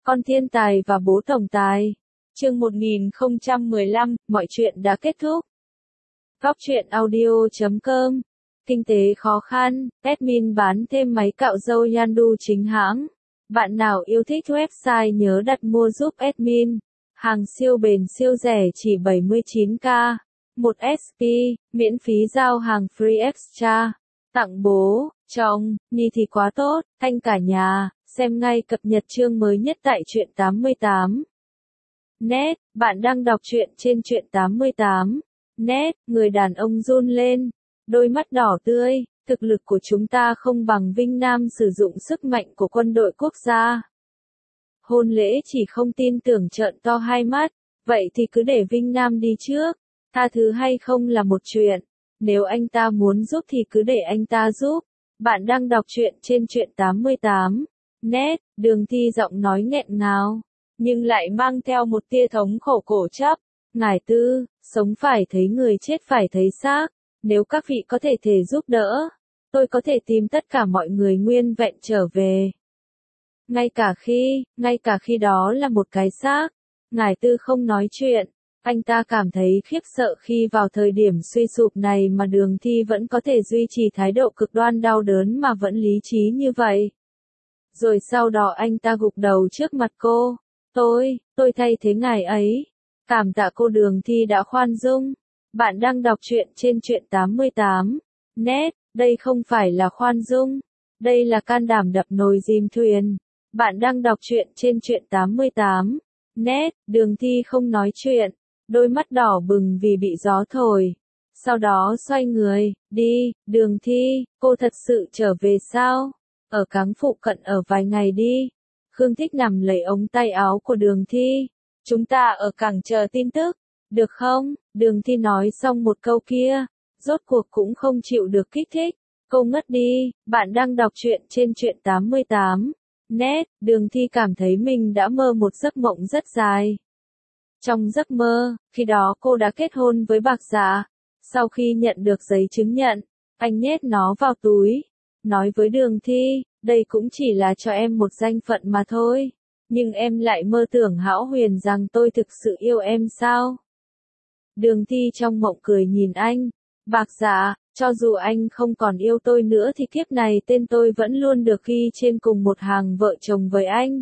Con thiên tài và bố tổng tài. Chương 1015, mọi chuyện đã kết thúc. Góc truyện audio.com. Kinh tế khó khăn, admin bán thêm máy cạo râu Yandu chính hãng. Bạn nào yêu thích website nhớ đặt mua giúp admin. Hàng siêu bền siêu rẻ chỉ 79k. 1 SP, miễn phí giao hàng free extra. Tặng bố, chồng, Nhi thì quá tốt, thanh cả nhà, xem ngay cập nhật chương mới nhất tại truyện 88. Net, bạn đang đọc truyện trên truyện 88. Net, người đàn ông run lên, đôi mắt đỏ tươi, thực lực của chúng ta không bằng Vinh Nam sử dụng sức mạnh của quân đội quốc gia. Hôn lễ chỉ không tin tưởng trợn to hai mắt, vậy thì cứ để Vinh Nam đi trước, tha thứ hay không là một chuyện. Nếu anh ta muốn giúp thì cứ để anh ta giúp. Bạn đang đọc truyện trên truyện 88. Net, Đường Thi giọng nói nghẹn ngào, nhưng lại mang theo một tia thống khổ cổ chấp. Ngải Tư, sống phải thấy người chết phải thấy xác. Nếu các vị có thể giúp đỡ, tôi có thể tìm tất cả mọi người nguyên vẹn trở về. Ngay cả khi đó là một cái xác. Ngải Tư không nói chuyện. Anh ta cảm thấy khiếp sợ khi vào thời điểm suy sụp này mà Đường Thi vẫn có thể duy trì thái độ cực đoan đau đớn mà vẫn lý trí như vậy. Rồi sau đó anh ta gục đầu trước mặt cô. Tôi thay thế ngài ấy. Cảm tạ cô Đường Thi đã khoan dung. Bạn đang đọc truyện trên truyện 88. Net, đây không phải là khoan dung. Đây là can đảm đập nồi chìm thuyền. Bạn đang đọc truyện trên truyện 88. Net, Đường Thi không nói chuyện. Đôi mắt đỏ bừng vì bị gió thổi. Sau đó xoay người, đi, Đường Thi, cô thật sự trở về sao? Ở Cáng phụ cận ở vài ngày đi. Khương Thích nằm lấy ống tay áo của Đường Thi. Chúng ta ở cảng chờ tin tức, được không? Đường Thi nói xong một câu kia, rốt cuộc cũng không chịu được kích thích. Cô ngất đi. Bạn đang đọc truyện trên truyện 88. Net, Đường Thi cảm thấy mình đã mơ một giấc mộng rất dài. Trong giấc mơ, khi đó cô đã kết hôn với Bạc Dạ. Sau khi nhận được giấy chứng nhận, anh nhét nó vào túi, nói với Đường Thi, đây cũng chỉ là cho em một danh phận mà thôi. Nhưng em lại mơ tưởng hão huyền rằng tôi thực sự yêu em sao? Đường Thi trong mộng cười nhìn anh. Bạc Dạ, cho dù anh không còn yêu tôi nữa thì kiếp này tên tôi vẫn luôn được ghi trên cùng một hàng vợ chồng với anh.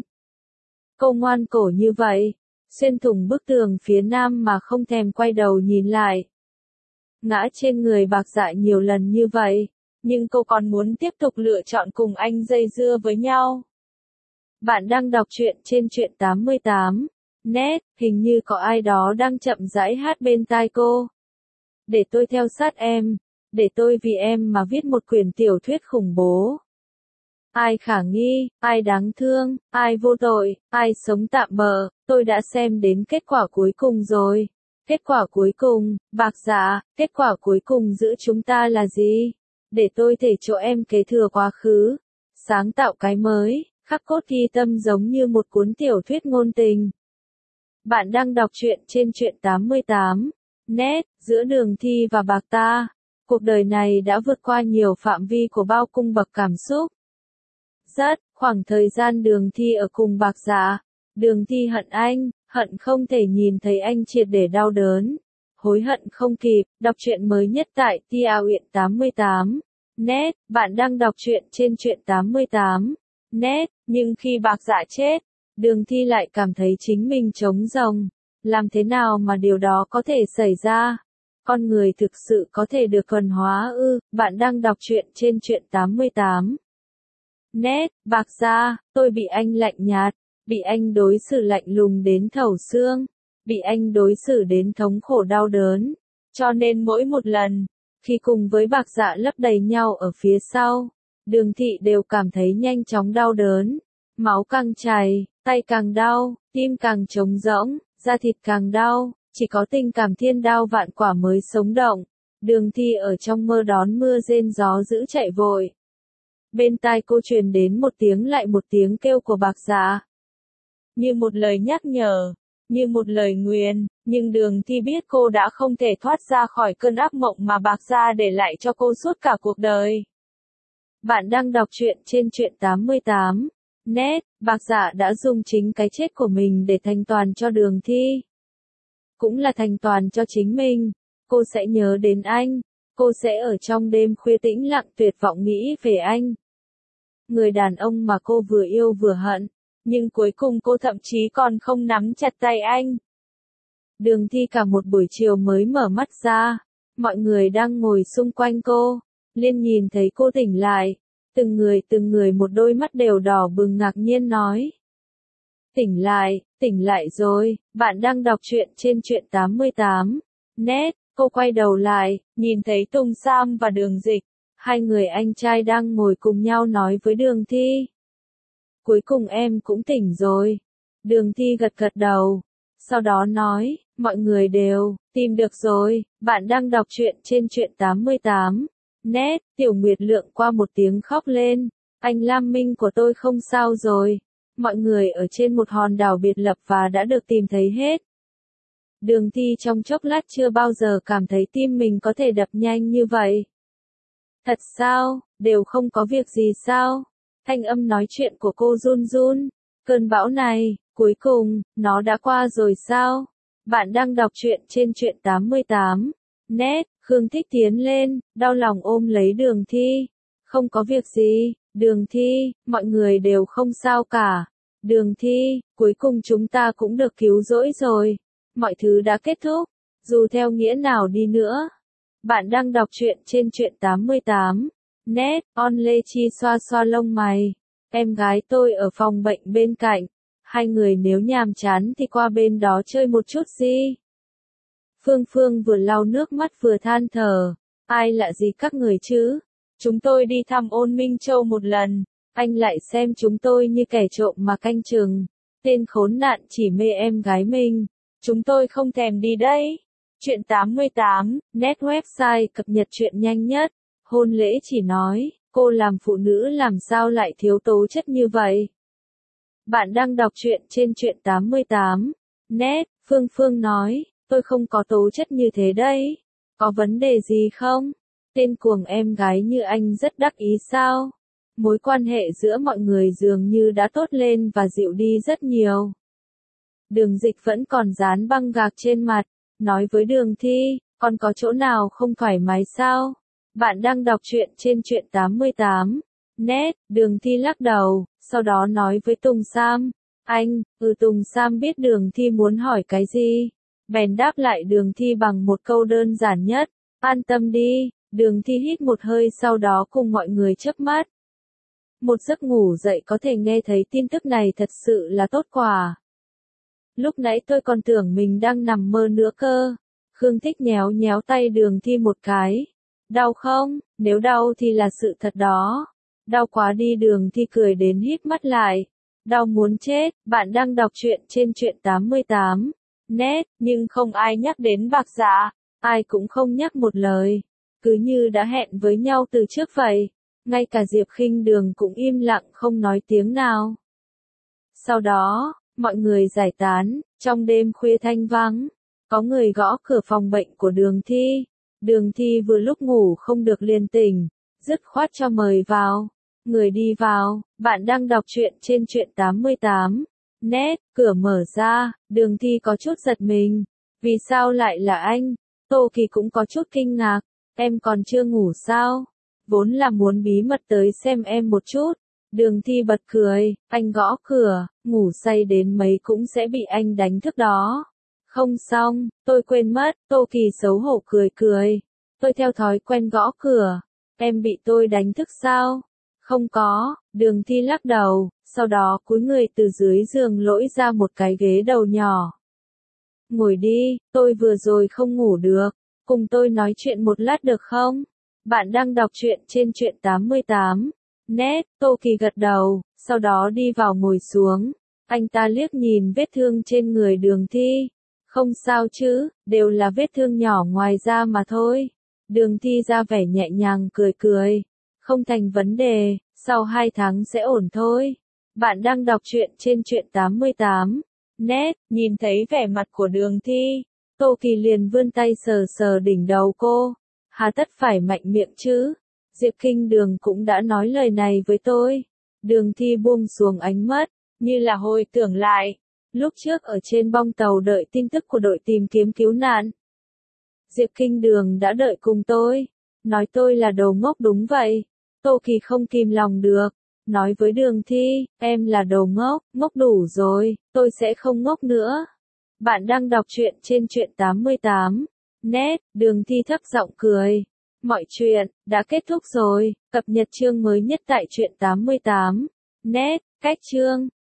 Cô ngoan cổ như vậy, xuyên thủng bức tường phía nam mà không thèm quay đầu nhìn lại. Ngã trên người Bạc Dạ nhiều lần như vậy, nhưng cô còn muốn tiếp tục lựa chọn cùng anh dây dưa với nhau. Bạn đang đọc truyện trên truyện 88. Net, hình như có ai đó đang chậm rãi hát bên tai cô. Để tôi theo sát em, để tôi vì em mà viết một quyển tiểu thuyết khủng bố. Ai khả nghi, ai đáng thương, ai vô tội, ai sống tạm bợ, tôi đã xem đến kết quả cuối cùng rồi. Kết quả cuối cùng, Bạc Dạ, kết quả cuối cùng giữa chúng ta là gì? Để tôi thể cho em kế thừa quá khứ, sáng tạo cái mới, khắc cốt ghi tâm giống như một cuốn tiểu thuyết ngôn tình. Bạn đang đọc truyện trên truyện 88. Net, giữa Đường Thi và Bạc ta, cuộc đời này đã vượt qua nhiều phạm vi của bao cung bậc cảm xúc. Khoảng thời gian Đường Thi ở cùng Bạc Dạ, Đường Thi hận anh, hận không thể nhìn thấy anh triệt để đau đớn. Hối hận không kịp. Đọc truyện mới nhất tại Tiaoyện 88. Net, bạn đang đọc truyện trên truyện 88. Net, nhưng khi Bạc Dạ chết, Đường Thi lại cảm thấy chính mình trống rỗng. Làm thế nào mà điều đó có thể xảy ra? Con người thực sự có thể được thuần hóa ư? Bạn đang đọc truyện trên truyện 88. Net, Bạc Dạ, tôi bị anh lạnh nhạt, bị anh đối xử lạnh lùng đến thấu xương, bị anh đối xử đến thống khổ đau đớn. Cho nên mỗi một lần, khi cùng với Bạc Dạ lấp đầy nhau ở phía sau, Đường Thị đều cảm thấy nhanh chóng đau đớn. Máu càng chảy, tay càng đau, tim càng trống rỗng, da thịt càng đau, chỉ có tình cảm thiên đao vạn quả mới sống động. Đường Thi ở trong mơ đón mưa rên gió dữ chạy vội. Bên tai cô truyền đến một tiếng lại một tiếng kêu của Bạc Dạ. Như một lời nhắc nhở, như một lời nguyền, nhưng Đường Thi biết cô đã không thể thoát ra khỏi cơn ác mộng mà Bạc Dạ để lại cho cô suốt cả cuộc đời. Bạn đang đọc truyện trên truyện 88. Net, Bạc Dạ đã dùng chính cái chết của mình để thanh toàn cho Đường Thi. Cũng là thanh toàn cho chính mình. Cô sẽ nhớ đến anh. Cô sẽ ở trong đêm khuya tĩnh lặng tuyệt vọng nghĩ về anh. Người đàn ông mà cô vừa yêu vừa hận. Nhưng cuối cùng cô thậm chí còn không nắm chặt tay anh. Đường Thi cả một buổi chiều mới mở mắt ra. Mọi người đang ngồi xung quanh cô. Liên nhìn thấy cô tỉnh lại. Từng người một đôi mắt đều đỏ bừng ngạc nhiên nói. Tỉnh lại rồi, bạn đang đọc truyện trên truyện 88. Net, cô quay đầu lại, nhìn thấy Tùng Sam và Đường Dịch. Hai người anh trai đang ngồi cùng nhau nói với Đường Thi. Cuối cùng em cũng tỉnh rồi. Đường Thi gật gật đầu. Sau đó nói, mọi người đều, tìm được rồi, bạn đang đọc truyện trên truyện 88. Net, Tiểu Nguyệt Lượng qua một tiếng khóc lên. Anh Lam Minh của tôi không sao rồi. Mọi người ở trên một hòn đảo biệt lập và đã được tìm thấy hết. Đường Thi trong chốc lát chưa bao giờ cảm thấy tim mình có thể đập nhanh như vậy. Thật sao, đều không có việc gì sao? Thanh âm nói chuyện của cô run run. Cơn bão này, cuối cùng, nó đã qua rồi sao? Bạn đang đọc truyện trên truyện 88. Net, Khương Thích tiến lên, đau lòng ôm lấy Đường Thi. Không có việc gì, Đường Thi, mọi người đều không sao cả. Đường Thi, cuối cùng chúng ta cũng được cứu rỗi rồi. Mọi thứ đã kết thúc, dù theo nghĩa nào đi nữa. Bạn đang đọc truyện trên truyện 88. Net, On Lê Chi xoa xoa lông mày. Em gái tôi ở phòng bệnh bên cạnh. Hai người nếu nhàm chán thì qua bên đó chơi một chút gì. Phương Phương vừa lau nước mắt vừa than thở. Ai lạ gì các người chứ? Chúng tôi đi thăm Ôn Minh Châu một lần. Anh lại xem chúng tôi như kẻ trộm mà canh chừng. Tên khốn nạn chỉ mê em gái mình. Chúng tôi không thèm đi đấy. Truyện 88, Net website cập nhật truyện nhanh nhất. Hôn lễ chỉ nói, cô làm phụ nữ làm sao lại thiếu tố chất như vậy? Bạn đang đọc truyện trên truyện 88. Net, Phương Phương nói, tôi không có tố chất như thế đấy. Có vấn đề gì không? Tên cuồng em gái như anh rất đắc ý sao? Mối quan hệ giữa mọi người dường như đã tốt lên và dịu đi rất nhiều. Đường Dịch vẫn còn dán băng gạc trên mặt, nói với Đường Thi, còn có chỗ nào không thoải mái sao? Bạn đang đọc truyện trên truyện 88. Net, Đường Thi lắc đầu, sau đó nói với Tùng Sam. Tùng Sam biết Đường Thi muốn hỏi cái gì. Bèn đáp lại Đường Thi bằng một câu đơn giản nhất, an tâm đi. Đường Thi hít một hơi sau đó cùng mọi người chớp mắt. Một giấc ngủ dậy có thể nghe thấy tin tức này thật sự là tốt quá. Lúc nãy tôi còn tưởng mình đang nằm mơ nữa cơ. Khương Thích nhéo nhéo tay Đường Thi một cái. Đau không? Nếu đau thì là sự thật đó. Đau quá đi. Đường Thi cười đến híp mắt lại. Đau muốn chết. Bạn đang đọc truyện trên truyện 88. Net, nhưng không ai nhắc đến Bạc Dạ. Ai cũng không nhắc một lời. Cứ như đã hẹn với nhau từ trước vậy. Ngay cả Diệp Khinh Đường cũng im lặng không nói tiếng nào. Sau đó, mọi người giải tán, trong đêm khuya thanh vắng. Có người gõ cửa phòng bệnh của Đường Thi. Đường Thi vừa lúc ngủ không được liền tỉnh, dứt khoát cho mời vào. Người đi vào, bạn đang đọc truyện trên truyện 88. Net, cửa mở ra, Đường Thi có chút giật mình. Vì sao lại là anh? Tô Kỳ cũng có chút kinh ngạc. Em còn chưa ngủ sao? Vốn là muốn bí mật tới xem em một chút. Đường Thi bật cười, anh gõ cửa, ngủ say đến mấy cũng sẽ bị anh đánh thức đó. Không xong, tôi quên mất. Tô Kỳ xấu hổ cười cười. Tôi theo thói quen gõ cửa. Em bị tôi đánh thức sao? Không có. Đường Thi lắc đầu, sau đó cúi người từ dưới giường lỗi ra một cái ghế đầu nhỏ. Ngồi đi, tôi vừa rồi không ngủ được. Cùng tôi nói chuyện một lát được không? Bạn đang đọc truyện trên truyện 88. Net, Tô Kỳ gật đầu, sau đó đi vào ngồi xuống. Anh ta liếc nhìn vết thương trên người Đường Thi. Không sao chứ, đều là vết thương nhỏ ngoài da mà thôi. Đường Thi ra vẻ nhẹ nhàng cười cười. Không thành vấn đề, sau 2 tháng sẽ ổn thôi. Bạn đang đọc truyện trên truyện 88. Net, nhìn thấy vẻ mặt của Đường Thi. Tô Kỳ liền vươn tay sờ sờ đỉnh đầu cô. Hà tất phải mạnh miệng chứ? Diệp Khinh Đường cũng đã nói lời này với tôi. Đường Thi buông xuống ánh mắt, như là hồi tưởng lại. Lúc trước ở trên bong tàu đợi tin tức của đội tìm kiếm cứu nạn. Diệp Kinh Đường đã đợi cùng tôi. Nói tôi là đồ ngốc đúng vậy. Tô Kỳ không kìm lòng được. Nói với Đường Thi, em là đồ ngốc, ngốc đủ rồi, tôi sẽ không ngốc nữa. Bạn đang đọc truyện trên truyện 88. Net, Đường Thi thấp giọng cười. Mọi chuyện đã kết thúc rồi, cập nhật chương mới nhất tại truyện 88. Net, cách chương